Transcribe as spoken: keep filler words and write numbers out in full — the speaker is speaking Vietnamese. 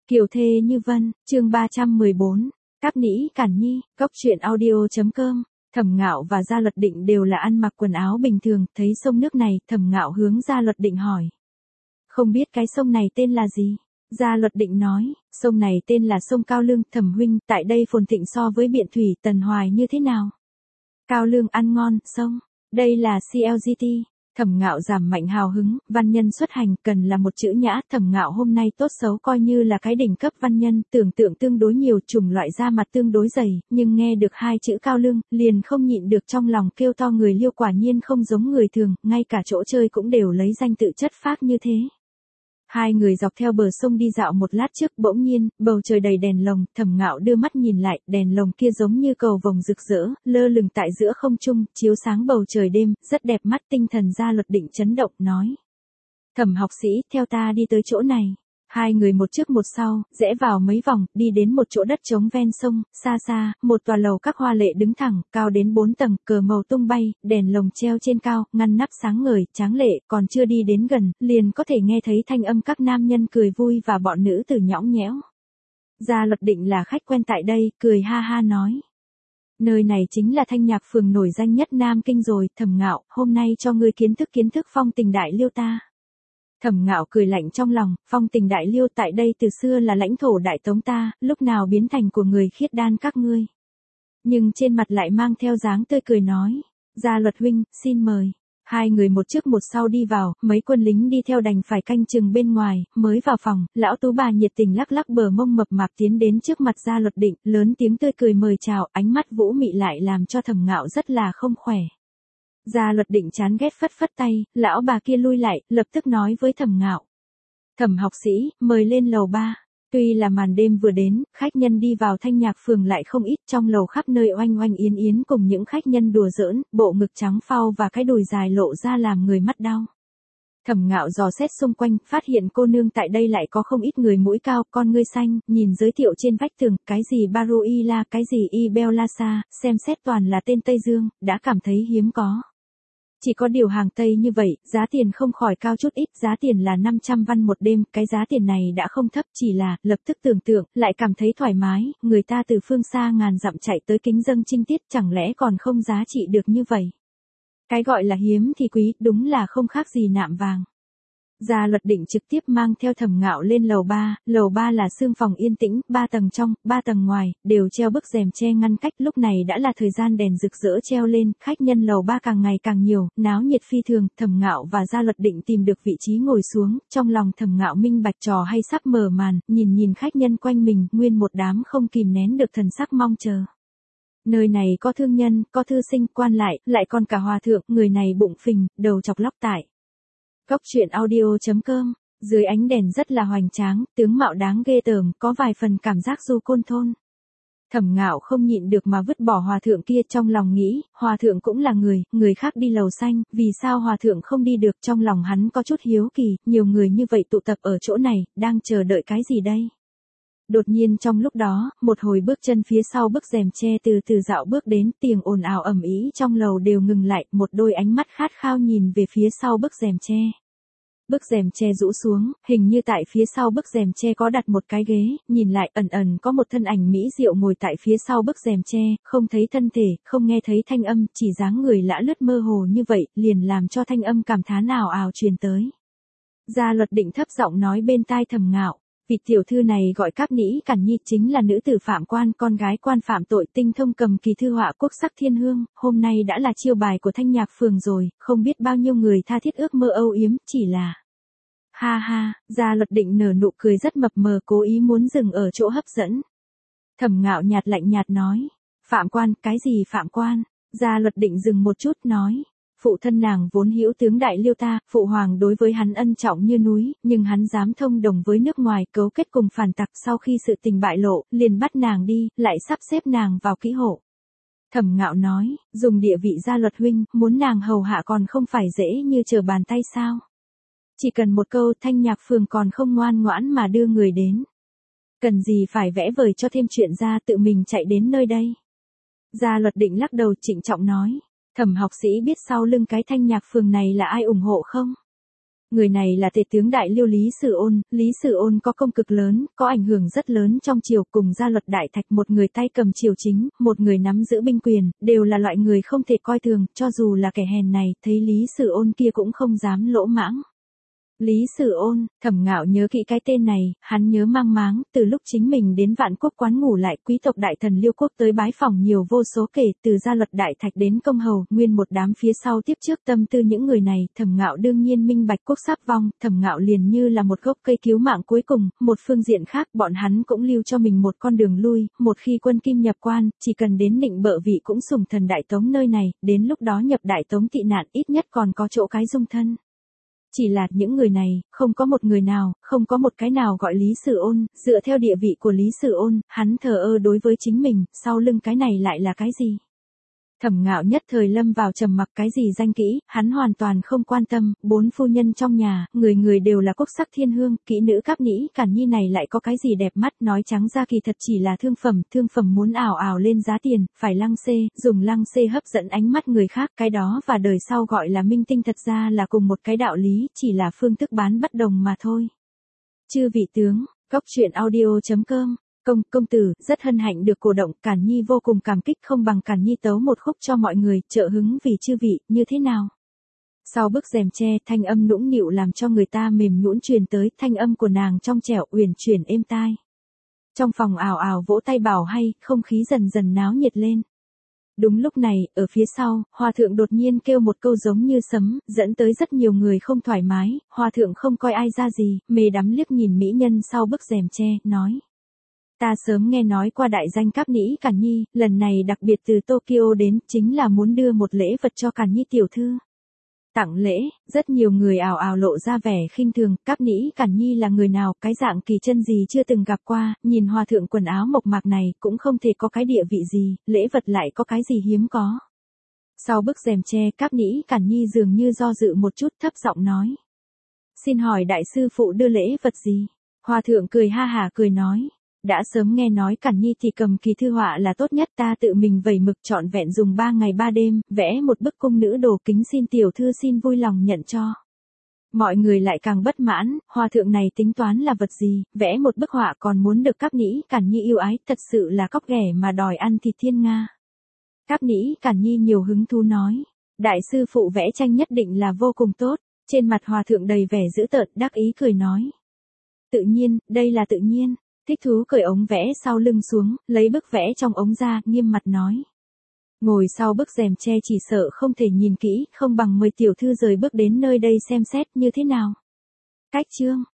Kiều thê như vân, chương ba trăm mười bốn, Cáp nĩ cản nhi, cốc truyện audio.com. Thẩm Ngạo và Gia Luật Định đều là ăn mặc quần áo bình thường, thấy sông nước này, Thẩm Ngạo hướng Gia Luật Định hỏi. Không biết cái sông này tên là gì? Gia Luật Định nói, sông này tên là sông Cao Lương. Thẩm huynh, tại đây phồn thịnh so với Biện Thủy, Tần Hoài như thế nào? Cao Lương ăn ngon, sông. Đây là xê lờ giê tê. Thẩm Ngạo giảm mạnh hào hứng, văn nhân xuất hành cần là một chữ nhã. Thẩm Ngạo hôm nay tốt xấu coi như là cái đỉnh cấp văn nhân, tưởng tượng tương đối nhiều, chủng loại da mặt tương đối dày, nhưng nghe được hai chữ Cao Lương, liền không nhịn được trong lòng kêu to, người Liêu quả nhiên không giống người thường, ngay cả chỗ chơi cũng đều lấy danh tự chất phác như thế. Hai người dọc theo bờ sông đi dạo một lát trước, bỗng nhiên, bầu trời đầy đèn lồng. Thẩm Ngạo đưa mắt nhìn lại, đèn lồng kia giống như cầu vồng rực rỡ, lơ lửng tại giữa không trung, chiếu sáng bầu trời đêm, rất đẹp mắt. Tinh thần Gia Luật Định chấn động, nói. Thẩm học sĩ, theo ta đi tới chỗ này. Hai người một trước một sau, rẽ vào mấy vòng, đi đến một chỗ đất trống ven sông, xa xa, một tòa lầu các hoa lệ đứng thẳng, cao đến bốn tầng, cờ màu tung bay, đèn lồng treo trên cao, ngăn nắp sáng ngời, tráng lệ, còn chưa đi đến gần, liền có thể nghe thấy thanh âm các nam nhân cười vui và bọn nữ tử nhõng nhẽo. Gia Luật Định là khách quen tại đây, cười ha ha nói. Nơi này chính là Thanh Nhạc phường nổi danh nhất Nam Kinh rồi. Thẩm Ngạo, hôm nay cho ngươi kiến thức kiến thức phong tình đại Liêu ta. Thẩm Ngạo cười lạnh trong lòng, phong tình đại Liêu tại đây từ xưa là lãnh thổ đại Tống ta, lúc nào biến thành của người khiết đan các ngươi. Nhưng trên mặt lại mang theo dáng tươi cười nói, Gia Luật huynh, xin mời. Hai người một trước một sau đi vào, mấy quân lính đi theo đành phải canh chừng bên ngoài. Mới vào phòng, lão tú bà nhiệt tình lắc lắc bờ mông mập mạp tiến đến trước mặt Gia Luật Định, lớn tiếng tươi cười mời chào, ánh mắt vũ mị lại làm cho Thẩm Ngạo rất là không khỏe. Gia Luật Định chán ghét phất phất tay, lão bà kia lui lại, lập tức nói với Thẩm Ngạo. Thẩm học sĩ, mời lên lầu ba. Tuy là màn đêm vừa đến, khách nhân đi vào Thanh Nhạc phường lại không ít, trong lầu khắp nơi oanh oanh yến yến cùng những khách nhân đùa giỡn, bộ ngực trắng phau và cái đùi dài lộ ra làm người mắt đau. Thẩm Ngạo dò xét xung quanh, phát hiện cô nương tại đây lại có không ít người mũi cao, con ngươi xanh, nhìn giới thiệu trên vách tường, cái gì Baruila, cái gì Ibel Lhasa, xem xét toàn là tên Tây Dương, đã cảm thấy hiếm có. Chỉ có điều hàng Tây như vậy, giá tiền không khỏi cao chút ít, giá tiền là năm trăm văn một đêm, cái giá tiền này đã không thấp, chỉ là, lập tức tưởng tượng, lại cảm thấy thoải mái, người ta từ phương xa ngàn dặm chạy tới kính dâng trinh tiết, chẳng lẽ còn không giá trị được như vậy. Cái gọi là hiếm thì quý, đúng là không khác gì nạm vàng. Gia Luật Định trực tiếp mang theo Thẩm Ngạo lên lầu ba, lầu ba là xương phòng yên tĩnh, ba tầng trong, ba tầng ngoài, đều treo bức rèm che ngăn cách, lúc này đã là thời gian đèn rực rỡ treo lên, khách nhân lầu ba càng ngày càng nhiều, náo nhiệt phi thường. Thẩm Ngạo và Gia Luật Định tìm được vị trí ngồi xuống, trong lòng Thẩm Ngạo minh bạch trò hay sắp mở màn, nhìn nhìn khách nhân quanh mình, nguyên một đám không kìm nén được thần sắc mong chờ. Nơi này có thương nhân, có thư sinh, quan lại, lại còn cả hòa thượng, người này bụng phình, đầu chọc lóc tại. Cốc truyện audio.com, dưới ánh đèn rất là hoành tráng, tướng mạo đáng ghê tởm, có vài phần cảm giác du côn thôn. Thẩm Ngạo không nhịn được mà vứt bỏ hòa thượng kia, trong lòng nghĩ, hòa thượng cũng là người, người khác đi lầu xanh, vì sao hòa thượng không đi được, trong lòng hắn có chút hiếu kỳ, nhiều người như vậy tụ tập ở chỗ này, đang chờ đợi cái gì đây? Đột nhiên trong lúc đó, một hồi bước chân phía sau bức rèm che từ từ dạo bước đến, tiếng ồn ào ầm ĩ trong lầu đều ngừng lại, một đôi ánh mắt khát khao nhìn về phía sau bức rèm che. Bức rèm che rũ xuống, hình như tại phía sau bức rèm che có đặt một cái ghế, nhìn lại ẩn ẩn có một thân ảnh mỹ diệu ngồi tại phía sau bức rèm che, không thấy thân thể, không nghe thấy thanh âm, chỉ dáng người lã lướt mơ hồ như vậy, liền làm cho thanh âm cảm thán ào ào truyền tới. Gia Luật Định thấp giọng nói bên tai Thẩm Ngạo. Vị tiểu thư này gọi Cáp nĩ cản nhi, chính là nữ tử phạm quan, con gái quan phạm tội, tinh thông cầm kỳ thư họa quốc sắc thiên hương, hôm nay đã là chiêu bài của Thanh Nhạc phường rồi, không biết bao nhiêu người tha thiết ước mơ âu yếm, chỉ là. Ha ha, Gia Luật Định nở nụ cười rất mập mờ, cố ý muốn dừng ở chỗ hấp dẫn. Thẩm Ngạo nhạt lạnh nhạt nói, phạm quan, cái gì phạm quan? Gia Luật Định dừng một chút nói. Phụ thân nàng vốn hữu tướng đại Liêu ta, phụ hoàng đối với hắn ân trọng như núi, nhưng hắn dám thông đồng với nước ngoài, cấu kết cùng phản tặc, sau khi sự tình bại lộ, liền bắt nàng đi, lại sắp xếp nàng vào kỹ hộ. Thẩm Ngạo nói, dùng địa vị Gia Luật huynh, muốn nàng hầu hạ còn không phải dễ như trở bàn tay sao? Chỉ cần một câu, Thanh Nhạc phường còn không ngoan ngoãn mà đưa người đến. Cần gì phải vẽ vời cho thêm chuyện ra, tự mình chạy đến nơi đây? Gia Luật Định lắc đầu trịnh trọng nói. Thẩm học sĩ biết sau lưng cái Thanh Nhạc phường này là ai ủng hộ không? Người này là tể tướng đại liêu Lý Sử Ôn, Lý Sử Ôn có công cực lớn, có ảnh hưởng rất lớn trong triều, cùng Gia Luật Đại Thạch, một người tay cầm triều chính, một người nắm giữ binh quyền, đều là loại người không thể coi thường, cho dù là kẻ hèn này, thấy Lý Sử Ôn kia cũng không dám lỗ mãng. Lý Sử Ôn, Thẩm Ngạo nhớ kỹ cái tên này, hắn nhớ mang máng, từ lúc chính mình đến Vạn Quốc quán ngủ lại, quý tộc đại thần Liêu quốc tới bái phỏng nhiều vô số kể, từ Gia Luật Đại Thạch đến công hầu, nguyên một đám phía sau tiếp trước tâm tư những người này, Thẩm Ngạo đương nhiên minh bạch quốc sắp vong, Thẩm Ngạo liền như là một gốc cây cứu mạng cuối cùng, một phương diện khác, bọn hắn cũng lưu cho mình một con đường lui, một khi quân kim nhập quan, chỉ cần đến Nịnh Bợ vị cũng sủng thần Đại Tống nơi này, đến lúc đó nhập Đại Tống tị nạn ít nhất còn có chỗ cái dung thân. Chỉ là những người này, không có một người nào, không có một cái nào gọi Lý Sử Ôn, dựa theo địa vị của Lý Sử Ôn, hắn thờ ơ đối với chính mình, sau lưng cái này lại là cái gì? Thẩm Ngạo nhất thời lâm vào trầm mặc, cái gì danh kỹ, hắn hoàn toàn không quan tâm, bốn phu nhân trong nhà, người người đều là quốc sắc thiên hương, kỹ nữ Cáp Nhĩ Cản Nhi này lại có cái gì đẹp mắt, nói trắng ra kỳ thật chỉ là thương phẩm, thương phẩm muốn ảo ảo lên giá tiền, phải lăng xê, dùng lăng xê hấp dẫn ánh mắt người khác, cái đó và đời sau gọi là minh tinh thật ra là cùng một cái đạo lý, chỉ là phương thức bán bất đồng mà thôi. Chư vị tướng, Góc Truyện Audio chấm com Công, công tử, rất hân hạnh được cổ động, Cản Nhi vô cùng cảm kích, không bằng Cản Nhi tấu một khúc cho mọi người, trợ hứng vì chư vị, như thế nào? Sau bức rèm tre, thanh âm nũng nịu làm cho người ta mềm nhũn truyền tới, thanh âm của nàng trong trẻo, uyển chuyển êm tai. Trong phòng ào ào vỗ tay bảo hay, không khí dần dần náo nhiệt lên. Đúng lúc này, ở phía sau, Hòa thượng đột nhiên kêu một câu giống như sấm, dẫn tới rất nhiều người không thoải mái, Hòa thượng không coi ai ra gì, mê đắm liếc nhìn mỹ nhân sau bức rèm tre, nói. Ta sớm nghe nói qua đại danh Cáp Nhĩ Cản Nhi, lần này đặc biệt từ Tokyo đến, chính là muốn đưa một lễ vật cho Cản Nhi tiểu thư. Tặng lễ, rất nhiều người ào ào lộ ra vẻ khinh thường, Cáp Nhĩ Cản Nhi là người nào, cái dạng kỳ chân gì chưa từng gặp qua, nhìn hòa thượng quần áo mộc mạc này, cũng không thể có cái địa vị gì, lễ vật lại có cái gì hiếm có. Sau bức rèm tre, Cáp Nhĩ Cản Nhi dường như do dự một chút, thấp giọng nói. Xin hỏi đại sư phụ đưa lễ vật gì? Hòa thượng cười ha hả cười nói. Đã sớm nghe nói Cản Nhi thì cầm kỳ thư họa là tốt nhất, ta tự mình vẩy mực trọn vẹn dùng ba ngày ba đêm, vẽ một bức cung nữ đồ, kính xin tiểu thư xin vui lòng nhận cho. Mọi người lại càng bất mãn, hòa thượng này tính toán là vật gì, vẽ một bức họa còn muốn được Cáp Nhĩ Cản Nhi yêu ái, thật sự là cóc ghẻ mà đòi ăn thịt thiên nga. Cáp Nhĩ Cản Nhi nhiều hứng thú nói, đại sư phụ vẽ tranh nhất định là vô cùng tốt, trên mặt hòa thượng đầy vẻ dữ tợn, đắc ý cười nói. Tự nhiên, đây là tự nhiên. Thích thú cởi ống vẽ sau lưng xuống, lấy bức vẽ trong ống ra, nghiêm mặt nói. Ngồi sau bức rèm tre chỉ sợ không thể nhìn kỹ, không bằng mời tiểu thư rời bước đến nơi đây xem xét như thế nào. Cách chương.